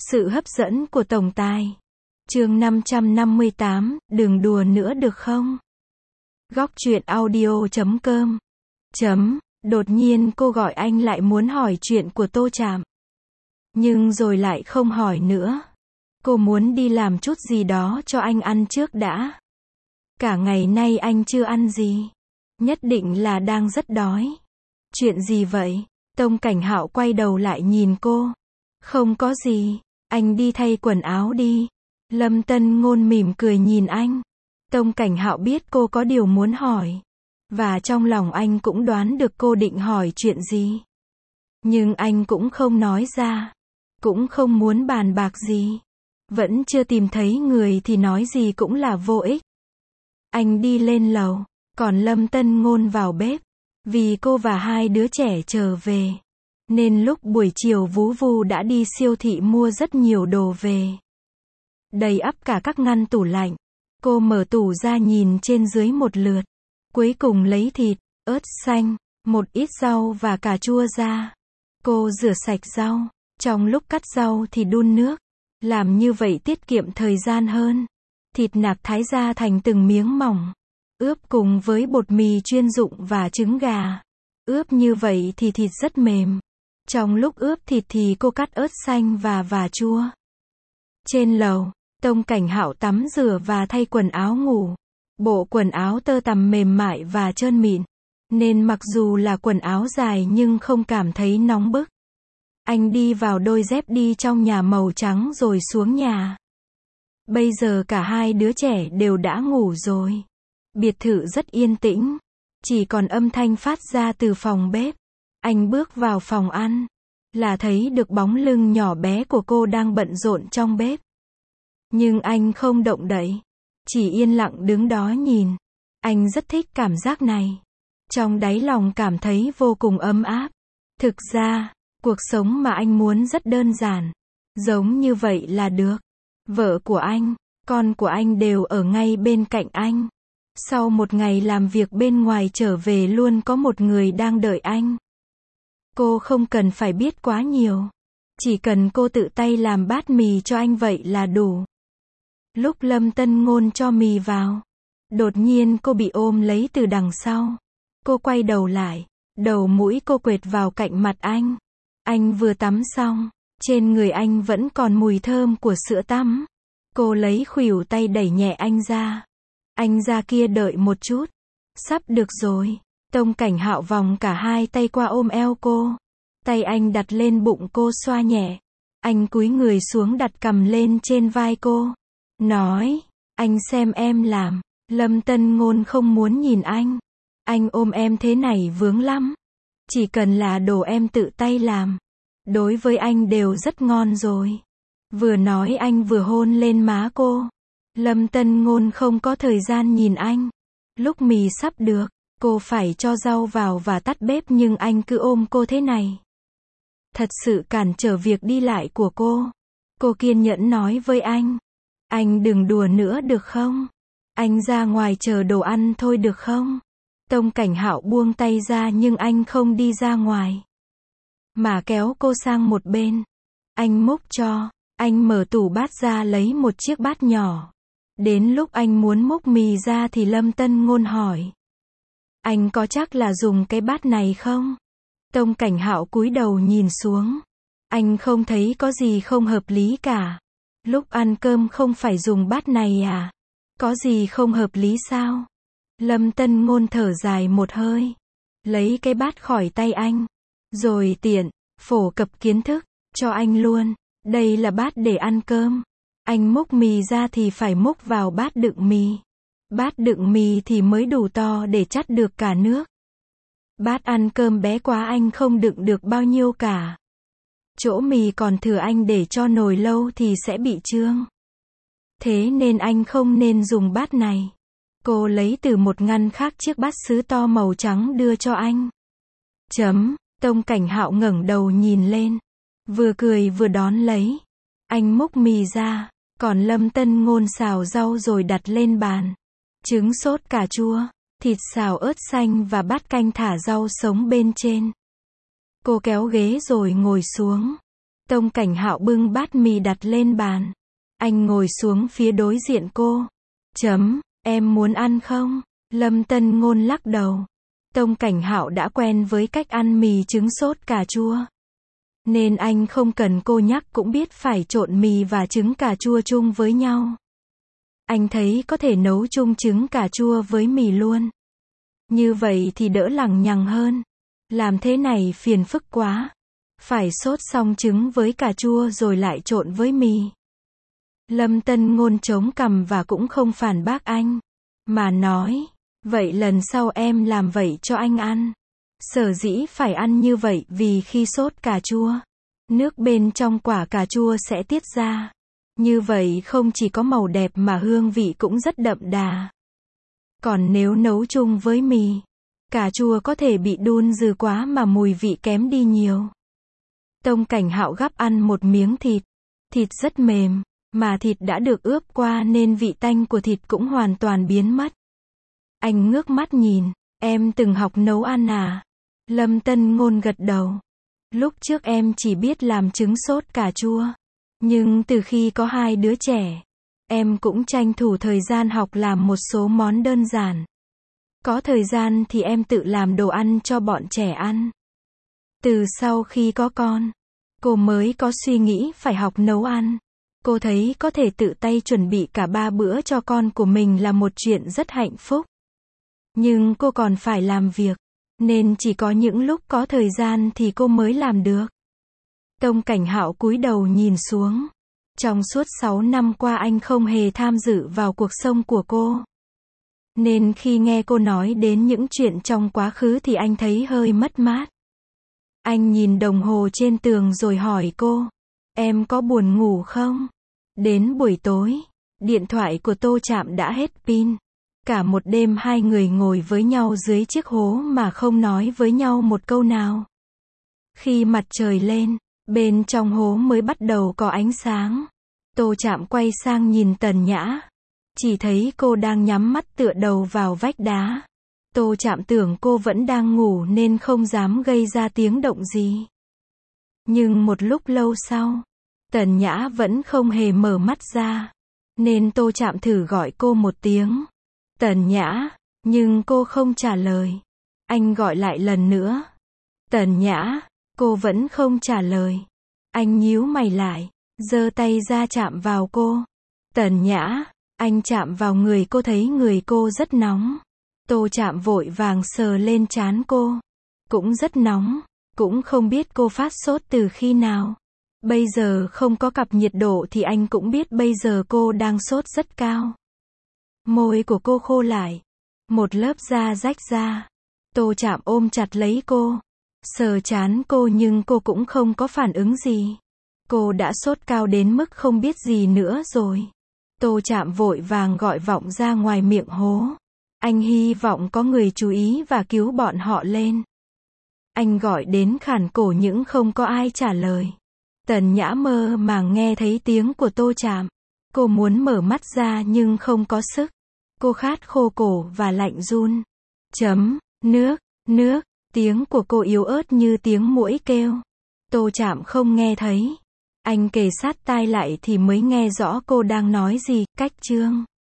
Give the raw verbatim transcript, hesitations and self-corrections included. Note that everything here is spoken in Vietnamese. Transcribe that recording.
Sự hấp dẫn của tổng tài. Chương năm trăm năm mươi tám, đừng đùa nữa được không? Góc truyện audio chấm com. Chấm, đột nhiên cô gọi anh lại muốn hỏi chuyện của Tô Trạm. Nhưng rồi lại không hỏi nữa. Cô muốn đi làm chút gì đó cho anh ăn trước đã. Cả ngày nay anh chưa ăn gì. Nhất định là đang rất đói. Chuyện gì vậy? Tông Cảnh Hạo quay đầu lại nhìn cô. Không có gì, anh đi thay quần áo đi. Lâm Tân Ngôn mỉm cười nhìn anh. Tông Cảnh Hạo biết cô có điều muốn hỏi. Và trong lòng anh cũng đoán được cô định hỏi chuyện gì. Nhưng anh cũng không nói ra. Cũng không muốn bàn bạc gì. Vẫn chưa tìm thấy người thì nói gì cũng là vô ích. Anh đi lên lầu, còn Lâm Tân Ngôn vào bếp. Vì cô và hai đứa trẻ trở về. Nên lúc buổi chiều Vú Vu đã đi siêu thị mua rất nhiều đồ về. Đầy ắp cả các ngăn tủ lạnh. Cô mở tủ ra nhìn trên dưới một lượt. Cuối cùng lấy thịt, ớt xanh, một ít rau và cà chua ra. Cô rửa sạch rau. Trong lúc cắt rau thì đun nước. Làm như vậy tiết kiệm thời gian hơn. Thịt nạc thái ra thành từng miếng mỏng. Ướp cùng với bột mì chuyên dụng và trứng gà. Ướp như vậy thì thịt rất mềm. Trong lúc ướp thịt thì cô cắt ớt xanh và và chua. Trên lầu, Tông Cảnh Hạo tắm rửa và thay quần áo ngủ. Bộ quần áo tơ tằm mềm mại và trơn mịn. Nên mặc dù là quần áo dài nhưng không cảm thấy nóng bức. Anh đi vào đôi dép đi trong nhà màu trắng rồi xuống nhà. Bây giờ cả hai đứa trẻ đều đã ngủ rồi. Biệt thự rất yên tĩnh. Chỉ còn âm thanh phát ra từ phòng bếp. Anh bước vào phòng ăn. Là thấy được bóng lưng nhỏ bé của cô đang bận rộn trong bếp. Nhưng anh không động đậy. Chỉ yên lặng đứng đó nhìn. Anh rất thích cảm giác này. Trong đáy lòng cảm thấy vô cùng ấm áp. Thực ra, cuộc sống mà anh muốn rất đơn giản. Giống như vậy là được. Vợ của anh, con của anh đều ở ngay bên cạnh anh. Sau một ngày làm việc bên ngoài trở về luôn có một người đang đợi anh. Cô không cần phải biết quá nhiều. Chỉ cần cô tự tay làm bát mì cho anh vậy là đủ. Lúc Lâm Tân Ngôn cho mì vào, đột nhiên cô bị ôm lấy từ đằng sau. Cô quay đầu lại, đầu mũi cô quệt vào cạnh mặt anh. Anh vừa tắm xong, trên người anh vẫn còn mùi thơm của sữa tắm. Cô lấy khuỷu tay đẩy nhẹ anh ra. Anh ra kia đợi một chút. Sắp được rồi. Tông Cảnh Hạo vòng cả hai tay qua ôm eo cô. Tay anh đặt lên bụng cô xoa nhẹ. Anh cúi người xuống đặt cằm lên trên vai cô. Nói, anh xem em làm. Lâm Tân Ngôn không muốn nhìn anh. Anh ôm em thế này vướng lắm. Chỉ cần là đồ em tự tay làm. Đối với anh đều rất ngon rồi. Vừa nói anh vừa hôn lên má cô. Lâm Tân Ngôn không có thời gian nhìn anh. Lúc mì sắp được, cô phải cho rau vào và tắt bếp nhưng anh cứ ôm cô thế này. Thật sự cản trở việc đi lại của cô. Cô kiên nhẫn nói với anh. Anh đừng đùa nữa được không? Anh ra ngoài chờ đồ ăn thôi được không? Tông Cảnh Hạo buông tay ra nhưng anh không đi ra ngoài. Mà kéo cô sang một bên. Anh múc cho. Anh mở tủ bát ra lấy một chiếc bát nhỏ. Đến lúc anh muốn múc mì ra thì Lâm Tân Ngôn hỏi. Anh có chắc là dùng cái bát này không? Tông Cảnh Hạo cúi đầu nhìn xuống. Anh không thấy có gì không hợp lý cả. Lúc ăn cơm không phải dùng bát này à? Có gì không hợp lý sao? Lâm Tân Ngôn thở dài một hơi. Lấy cái bát khỏi tay anh. Rồi tiện, phổ cập kiến thức, cho anh luôn. Đây là bát để ăn cơm. Anh múc mì ra thì phải múc vào bát đựng mì. Bát đựng mì thì mới đủ to để chắt được cả nước. Bát ăn cơm bé quá anh không đựng được bao nhiêu cả. Chỗ mì còn thừa anh để cho nồi lâu thì sẽ bị trương. Thế nên anh không nên dùng bát này. Cô lấy từ một ngăn khác chiếc bát sứ to màu trắng đưa cho anh. Chấm, Tông Cảnh Hạo ngẩng đầu nhìn lên. Vừa cười vừa đón lấy. Anh múc mì ra, còn Lâm Tân Ngôn xào rau rồi đặt lên bàn. Trứng sốt cà chua, thịt xào ớt xanh và bát canh thả rau sống bên trên. Cô kéo ghế rồi ngồi xuống. Tông Cảnh Hạo bưng bát mì đặt lên bàn. Anh ngồi xuống phía đối diện cô. Chấm, em muốn ăn không? Lâm Tân Ngôn lắc đầu. Tông Cảnh Hạo đã quen với cách ăn mì trứng sốt cà chua. Nên anh không cần cô nhắc cũng biết phải trộn mì và trứng cà chua chung với nhau. Anh thấy có thể nấu chung trứng cà chua với mì luôn. Như vậy thì đỡ lằng nhằng hơn. Làm thế này phiền phức quá. Phải sốt xong trứng với cà chua rồi lại trộn với mì. Lâm Tân Ngôn chống cằm và cũng không phản bác anh. Mà nói, vậy lần sau em làm vậy cho anh ăn. Sở dĩ phải ăn như vậy vì khi sốt cà chua, nước bên trong quả cà chua sẽ tiết ra. Như vậy không chỉ có màu đẹp mà hương vị cũng rất đậm đà. Còn nếu nấu chung với mì, cà chua có thể bị đun dư quá mà mùi vị kém đi nhiều. Tông Cảnh Hạo gắp ăn một miếng thịt. Thịt rất mềm, mà thịt đã được ướp qua nên vị tanh của thịt cũng hoàn toàn biến mất. Anh ngước mắt nhìn, em từng học nấu ăn à? Lâm Tân Ngôn gật đầu. Lúc trước em chỉ biết làm trứng sốt cà chua. Nhưng từ khi có hai đứa trẻ, em cũng tranh thủ thời gian học làm một số món đơn giản. Có thời gian thì em tự làm đồ ăn cho bọn trẻ ăn. Từ sau khi có con, cô mới có suy nghĩ phải học nấu ăn. Cô thấy có thể tự tay chuẩn bị cả ba bữa cho con của mình là một chuyện rất hạnh phúc. Nhưng cô còn phải làm việc, nên chỉ có những lúc có thời gian thì cô mới làm được. Tông Cảnh Hạo cúi đầu nhìn xuống. Trong suốt sáu năm qua anh không hề tham dự vào cuộc sống của cô. Nên khi nghe cô nói đến những chuyện trong quá khứ thì anh thấy hơi mất mát. Anh nhìn đồng hồ trên tường rồi hỏi cô, em có buồn ngủ không? Đến buổi tối, điện thoại của Tô Trạm đã hết pin. Cả một đêm hai người ngồi với nhau dưới chiếc hố mà không nói với nhau một câu nào. Khi mặt trời lên, bên trong hố mới bắt đầu có ánh sáng. Tô Trạm quay sang nhìn Tần Nhã. Chỉ thấy cô đang nhắm mắt tựa đầu vào vách đá. Tô Trạm tưởng cô vẫn đang ngủ nên không dám gây ra tiếng động gì. Nhưng một lúc lâu sau, Tần Nhã vẫn không hề mở mắt ra. Nên Tô Trạm thử gọi cô một tiếng. Tần Nhã, nhưng cô không trả lời. Anh gọi lại lần nữa. Tần Nhã, cô vẫn không trả lời. Anh nhíu mày lại, giơ tay ra chạm vào cô. Tần Nhã, anh chạm vào người cô thấy người cô rất nóng. Tô Trạm vội vàng sờ lên trán cô. Cũng rất nóng, cũng không biết cô phát sốt từ khi nào. Bây giờ không có cặp nhiệt độ thì anh cũng biết bây giờ cô đang sốt rất cao. Môi của cô khô lại. Một lớp da rách ra. Tô Trạm ôm chặt lấy cô. Sờ trán cô nhưng cô cũng không có phản ứng gì. Cô đã sốt cao đến mức không biết gì nữa rồi. Tô Trạm vội vàng gọi vọng ra ngoài miệng hố. Anh hy vọng có người chú ý và cứu bọn họ lên. Anh gọi đến khản cổ nhưng không có ai trả lời. Tần Nhã mơ màng nghe thấy tiếng của Tô Trạm. Cô muốn mở mắt ra nhưng không có sức. Cô khát khô cổ và lạnh run. Chấm, nước, nước, tiếng của cô yếu ớt như tiếng muỗi kêu. Tô Trạm không nghe thấy. Anh kề sát tai lại thì mới nghe rõ cô đang nói gì. Cách chương